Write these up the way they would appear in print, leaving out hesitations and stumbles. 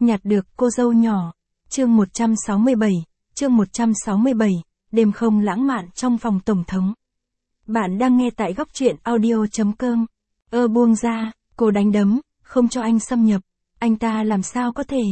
Nhặt được cô dâu nhỏ. Chương 167, chương 167, đêm không lãng mạn trong phòng tổng thống. Bạn đang nghe tại góc truyện audio.com. Buông ra, cô đánh đấm, không cho anh xâm nhập. Anh ta làm sao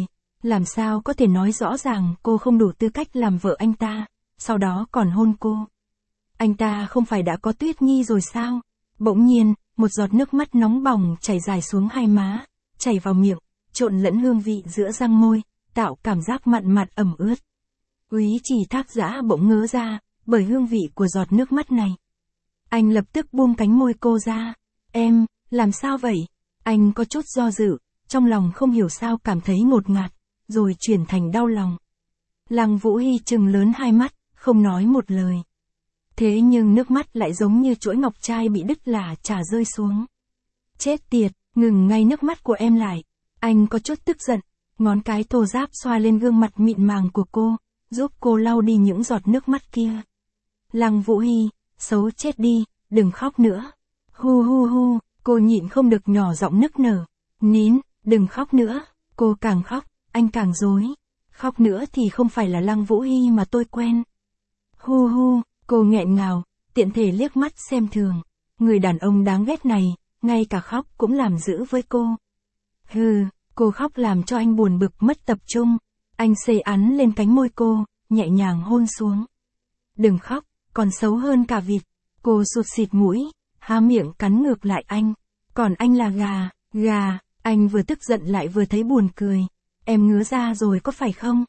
có thể nói rõ ràng cô không đủ tư cách làm vợ anh ta, sau đó còn hôn cô. Anh ta không phải đã có Tuyết Nhi rồi sao? Bỗng nhiên, một giọt nước mắt nóng bỏng chảy dài xuống hai má, chảy vào miệng, trộn lẫn hương vị giữa răng môi, tạo cảm giác mặn mặn ẩm ướt. Úy Trì Thác Dã bỗng ngớ ra, bởi hương vị của giọt nước mắt này. Anh lập tức buông cánh môi cô ra. Em, làm sao vậy? Anh có chút do dự, trong lòng không hiểu sao cảm thấy ngột ngạt, rồi chuyển thành đau lòng. Lăng Vũ Hy trừng lớn hai mắt, không nói một lời. Thế nhưng nước mắt lại giống như chuỗi ngọc trai bị đứt lả chả rơi xuống. Chết tiệt, ngừng ngay nước mắt của em lại. Anh có chút tức giận, ngón cái thô ráp xoa lên gương mặt mịn màng của cô, giúp cô lau đi những giọt nước mắt kia. Lăng Vũ Hy, xấu chết đi, đừng khóc nữa. Hu hu hu, cô nhịn không được nhỏ giọng nức nở. Nín, đừng khóc nữa. Cô càng khóc, anh càng rối. Khóc nữa thì không phải là Lăng Vũ Hy mà tôi quen. Hu hu, cô nghẹn ngào, tiện thể liếc mắt xem thường. Người đàn ông đáng ghét này, ngay cả khóc cũng làm dữ với cô. Hừ, cô khóc làm cho anh buồn bực mất tập trung. Anh xê ắn lên cánh môi cô, nhẹ nhàng hôn xuống. Đừng khóc, còn xấu hơn cả vịt. Cô sụt xịt mũi, há miệng cắn ngược lại anh. Còn anh là gà, anh vừa tức giận lại vừa thấy buồn cười. Em ngứa ra rồi có phải không?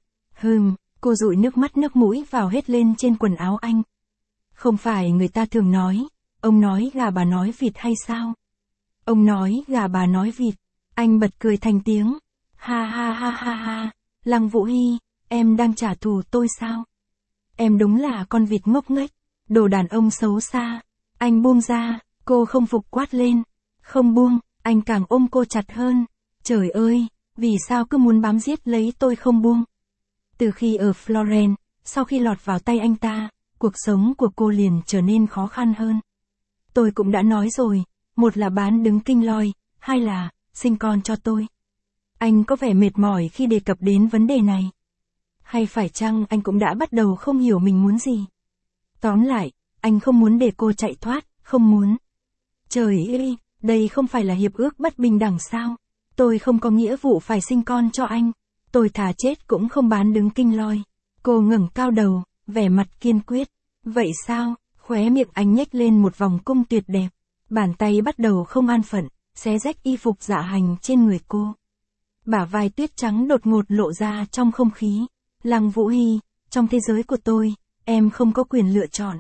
Cô dụi nước mắt nước mũi vào hết lên trên quần áo anh. Không phải người ta thường nói, ông nói gà bà nói vịt hay sao? Ông nói gà bà nói vịt. Anh bật cười thành tiếng. Ha ha ha ha ha, Lăng Vũ Hy, em đang trả thù tôi sao? Em đúng là con vịt ngốc nghếch, đồ đàn ông xấu xa. Anh buông ra, cô không phục quát lên. Không buông, anh càng ôm cô chặt hơn. Trời ơi, vì sao cứ muốn bám giết lấy tôi không buông? Từ khi ở Florence, sau khi lọt vào tay anh ta, cuộc sống của cô liền trở nên khó khăn hơn. Tôi cũng đã nói rồi, một là bán đứng kinh loi, hai là sinh con cho tôi. Anh có vẻ mệt mỏi khi đề cập đến vấn đề này. Hay phải chăng anh cũng đã bắt đầu không hiểu mình muốn gì? Tóm lại, anh không muốn để cô chạy thoát, không muốn. Trời ơi, đây không phải là hiệp ước bất bình đẳng sao? Tôi không có nghĩa vụ phải sinh con cho anh. Tôi thà chết cũng không bán đứng kinh loi. Cô ngẩng cao đầu, vẻ mặt kiên quyết. Vậy sao? Khóe miệng anh nhếch lên một vòng cung tuyệt đẹp. Bàn tay bắt đầu không an phận, xé rách y phục dạ hành trên người cô. Bả vai tuyết trắng đột ngột lộ ra trong không khí. Lăng Vũ Hy, trong thế giới của tôi, em không có quyền lựa chọn.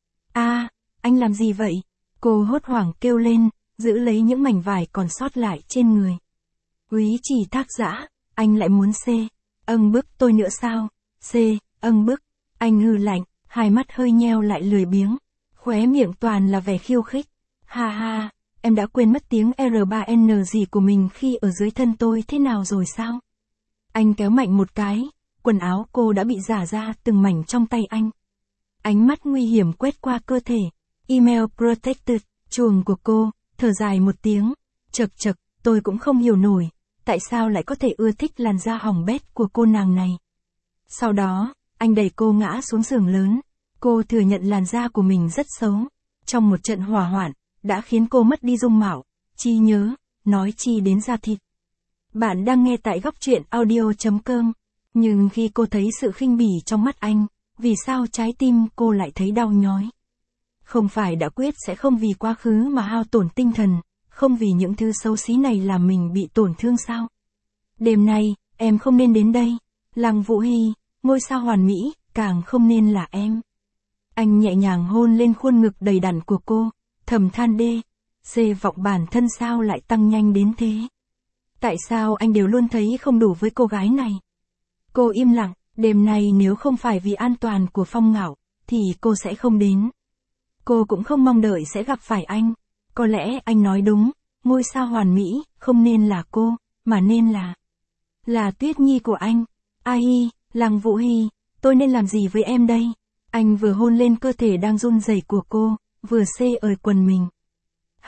Anh làm gì vậy? Cô hốt hoảng kêu lên, giữ lấy những mảnh vải còn sót lại trên người. Úy Trì Thác Dã, anh lại muốn bức tôi nữa sao? Bức. Anh hừ lạnh, hai mắt hơi nheo lại lười biếng. Khóe miệng toàn là vẻ khiêu khích. Ha ha, em đã quên mất tiếng R3N gì của mình khi ở dưới thân tôi thế nào rồi sao? Anh kéo mạnh một cái, quần áo cô đã bị rả ra từng mảnh trong tay anh. Ánh mắt nguy hiểm quét qua cơ thể. Email protected, chuồng của cô, thở dài một tiếng. Chậc, tôi cũng không hiểu nổi, tại sao lại có thể ưa thích làn da hỏng bét của cô nàng này. Sau đó, anh đẩy cô ngã xuống giường lớn. Cô thừa nhận làn da của mình rất xấu. Trong một trận hỏa hoạn, đã khiến cô mất đi dung mạo, trí nhớ, nói chi đến da thịt. Bạn đang nghe tại góc truyện audio.com. Nhưng khi cô thấy sự khinh bỉ trong mắt anh, vì sao trái tim cô lại thấy đau nhói? Không phải đã quyết sẽ không vì quá khứ mà hao tổn tinh thần, không vì những thứ xấu xí này làm mình bị tổn thương sao? Đêm nay, em không nên đến đây. Lăng Vũ Hy, ngôi sao hoàn mỹ, càng không nên là em. Anh nhẹ nhàng hôn lên khuôn ngực đầy đặn của cô, thầm than vọng bản thân sao lại tăng nhanh đến thế? Tại sao anh đều luôn thấy không đủ với cô gái này? Cô im lặng, đêm nay nếu không phải vì an toàn của Phong Ngạo, thì cô sẽ không đến. Cô cũng không mong đợi sẽ gặp phải anh. Có lẽ anh nói đúng, ngôi sao hoàn mỹ, không nên là cô, mà nên là Tuyết Nhi của anh. Lăng Vũ Hy, tôi nên làm gì với em đây? Anh vừa hôn lên cơ thể đang run rẩy của cô, vừa ời quần mình.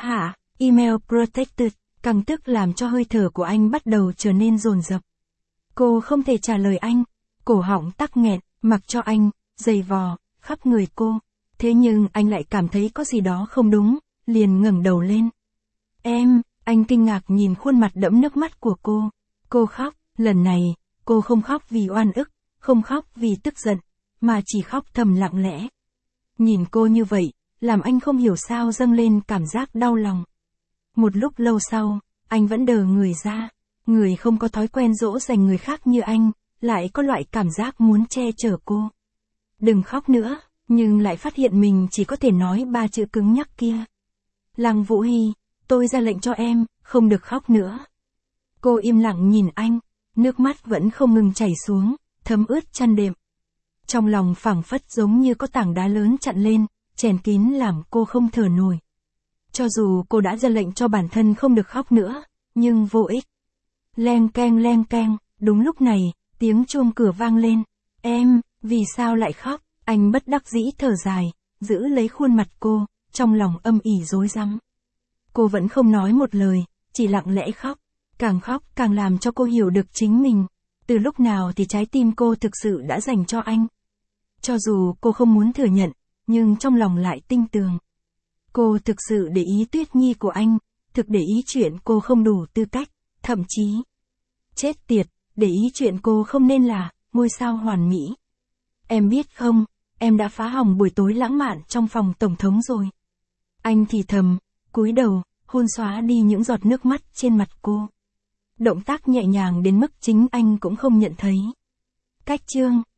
Email protected, căng tức làm cho hơi thở của anh bắt đầu trở nên dồn dập. Cô không thể trả lời anh, cổ họng tắc nghẹn, mặc cho anh, giày vò, khắp người cô. Thế nhưng anh lại cảm thấy có gì đó không đúng, liền ngẩng đầu lên. Em, anh kinh ngạc nhìn khuôn mặt đẫm nước mắt của cô. Cô khóc, lần này, cô không khóc vì oan ức, không khóc vì tức giận, mà chỉ khóc thầm lặng lẽ. Nhìn cô như vậy, làm anh không hiểu sao dâng lên cảm giác đau lòng. Một lúc lâu sau, anh vẫn đờ người ra. Người không có thói quen dỗ dành người khác như anh, lại có loại cảm giác muốn che chở cô. Đừng khóc nữa, nhưng lại phát hiện mình chỉ có thể nói 3 chữ cứng nhắc kia. Lăng Vũ Hy, tôi ra lệnh cho em, không được khóc nữa. Cô im lặng nhìn anh, nước mắt vẫn không ngừng chảy xuống, thấm ướt chăn đệm. Trong lòng phảng phất giống như có tảng đá lớn chặn lên, chèn kín làm cô không thở nổi. Cho dù cô đã ra lệnh cho bản thân không được khóc nữa, nhưng vô ích. Leng keng, đúng lúc này, tiếng chuông cửa vang lên. Em, vì sao lại khóc? Anh bất đắc dĩ thở dài, giữ lấy khuôn mặt cô, trong lòng âm ỉ rối rắm. Cô vẫn không nói một lời, chỉ lặng lẽ khóc. Khóc càng làm cho cô hiểu được chính mình. Từ lúc nào thì trái tim cô thực sự đã dành cho anh. Cho dù cô không muốn thừa nhận, nhưng trong lòng lại tin tưởng. Cô thực sự để ý Tuyết Nhi của anh, thực để ý chuyện cô không đủ tư cách, thậm chí. Chết tiệt, để ý chuyện cô không nên là ngôi sao hoàn mỹ. Em biết không, em đã phá hỏng buổi tối lãng mạn trong phòng tổng thống rồi. Anh thì thầm, cúi đầu, hôn xóa đi những giọt nước mắt trên mặt cô. Động tác nhẹ nhàng đến mức chính anh cũng không nhận thấy. Cách chương